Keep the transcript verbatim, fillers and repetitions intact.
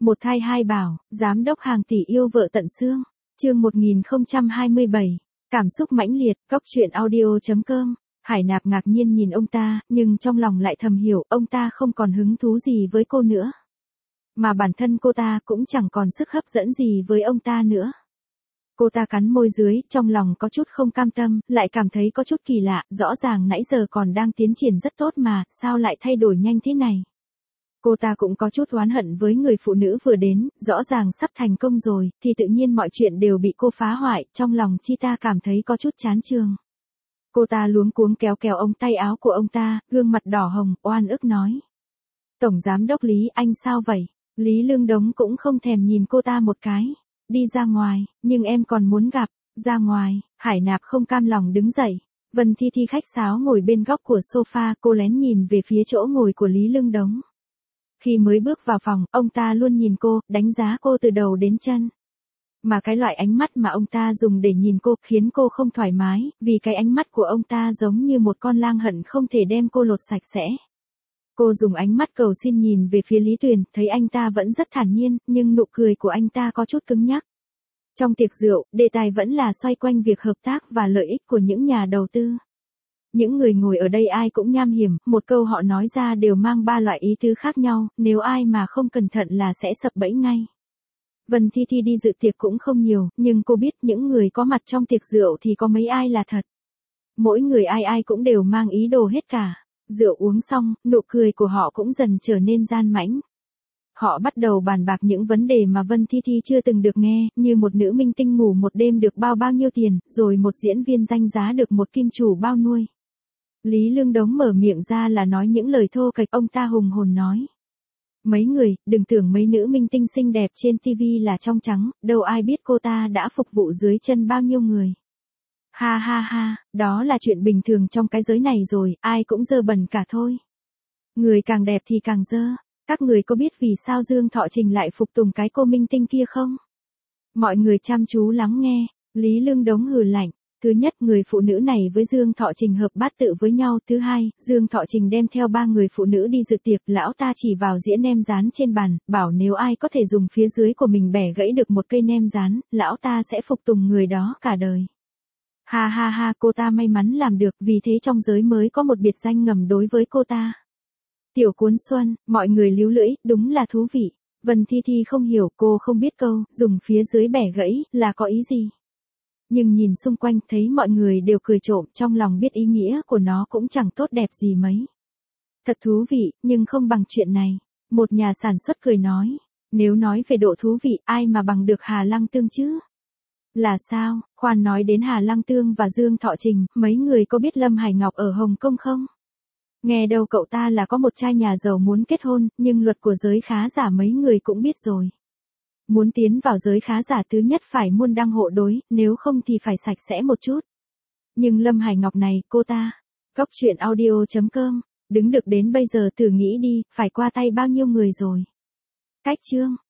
Một thai hai bảo, giám đốc hàng tỷ yêu vợ tận xương. Chương một nghìn không trăm hai mươi bảy. Cảm xúc mãnh liệt, cóc truyện audio.com. Hải Nạp ngạc nhiên nhìn ông ta, nhưng trong lòng lại thầm hiểu, ông ta không còn hứng thú gì với cô nữa. Mà bản thân cô ta cũng chẳng còn sức hấp dẫn gì với ông ta nữa. Cô ta cắn môi dưới, trong lòng có chút không cam tâm, lại cảm thấy có chút kỳ lạ, rõ ràng nãy giờ còn đang tiến triển rất tốt mà, sao lại thay đổi nhanh thế này. Cô ta cũng có chút oán hận với người phụ nữ vừa đến, rõ ràng sắp thành công rồi, thì tự nhiên mọi chuyện đều bị cô phá hoại, trong lòng chi ta cảm thấy có chút chán chường. Cô ta luống cuống kéo kéo ống tay áo của ông ta, gương mặt đỏ hồng, oan ức nói. Tổng giám đốc Lý, anh sao vậy? Lý Lương Đống cũng không thèm nhìn cô ta một cái. Đi ra ngoài, nhưng em còn muốn gặp. Ra ngoài, Hải Nạp không cam lòng đứng dậy. Vân Thi Thi khách sáo ngồi bên góc của sofa, cô lén nhìn về phía chỗ ngồi của Lý Lương Đống. Khi mới bước vào phòng, ông ta luôn nhìn cô, đánh giá cô từ đầu đến chân. Mà cái loại ánh mắt mà ông ta dùng để nhìn cô khiến cô không thoải mái, vì cái ánh mắt của ông ta giống như một con lang hận không thể đem cô lột sạch sẽ. Cô dùng ánh mắt cầu xin nhìn về phía Lý Tuyền, thấy anh ta vẫn rất thản nhiên, nhưng nụ cười của anh ta có chút cứng nhắc. Trong tiệc rượu, đề tài vẫn là xoay quanh việc hợp tác và lợi ích của những nhà đầu tư. Những người ngồi ở đây ai cũng nham hiểm, một câu họ nói ra đều mang ba loại ý tứ khác nhau, nếu ai mà không cẩn thận là sẽ sập bẫy ngay. Vân Thi Thi đi dự tiệc cũng không nhiều, nhưng cô biết những người có mặt trong tiệc rượu thì có mấy ai là thật. Mỗi người ai ai cũng đều mang ý đồ hết cả. Rượu uống xong, nụ cười của họ cũng dần trở nên gian mãnh. Họ bắt đầu bàn bạc những vấn đề mà Vân Thi Thi chưa từng được nghe, như một nữ minh tinh ngủ một đêm được bao bao nhiêu tiền, rồi một diễn viên danh giá được một kim chủ bao nuôi. Lý Lương Đống mở miệng ra là nói những lời thô kệch, ông ta hùng hồn nói. Mấy người, đừng tưởng mấy nữ minh tinh xinh đẹp trên ti vi là trong trắng, đâu ai biết cô ta đã phục vụ dưới chân bao nhiêu người. Ha ha ha, đó là chuyện bình thường trong cái giới này rồi, ai cũng dơ bẩn cả thôi. Người càng đẹp thì càng dơ. Các người có biết vì sao Dương Thọ Trình lại phục tùng cái cô minh tinh kia không? Mọi người chăm chú lắng nghe, Lý Lương Đống hừ lạnh. Thứ nhất, người phụ nữ này với Dương Thọ Trình hợp bát tự với nhau. Thứ hai, Dương Thọ Trình đem theo ba người phụ nữ đi dự tiệc, lão ta chỉ vào dĩa nem rán trên bàn, bảo nếu ai có thể dùng phía dưới của mình bẻ gãy được một cây nem rán, lão ta sẽ phục tùng người đó cả đời. Ha ha ha, cô ta may mắn làm được, vì thế trong giới mới có một biệt danh ngầm đối với cô ta. Tiểu Cuốn Xuân, mọi người líu lưỡi, đúng là thú vị. Vân Thi Thi không hiểu, cô không biết câu, dùng phía dưới bẻ gãy, là có ý gì. Nhưng nhìn xung quanh thấy mọi người đều cười trộm, trong lòng biết ý nghĩa của nó cũng chẳng tốt đẹp gì mấy. Thật thú vị, nhưng không bằng chuyện này. Một nhà sản xuất cười nói, nếu nói về độ thú vị, ai mà bằng được Hà Lăng Tương chứ? Là sao, khoan nói đến Hà Lăng Tương và Dương Thọ Trình, mấy người có biết Lâm Hải Ngọc ở Hồng Kông không? Nghe đâu cậu ta là có một trai nhà giàu muốn kết hôn, nhưng luật của giới khá giả mấy người cũng biết rồi. Muốn tiến vào giới khá giả thứ nhất phải môn đăng hộ đối, nếu không thì phải sạch sẽ một chút. Nhưng Lâm Hải Ngọc này, cô ta, cóc truyện audio.com, đứng được đến bây giờ thử nghĩ đi, phải qua tay bao nhiêu người rồi. Cách chương.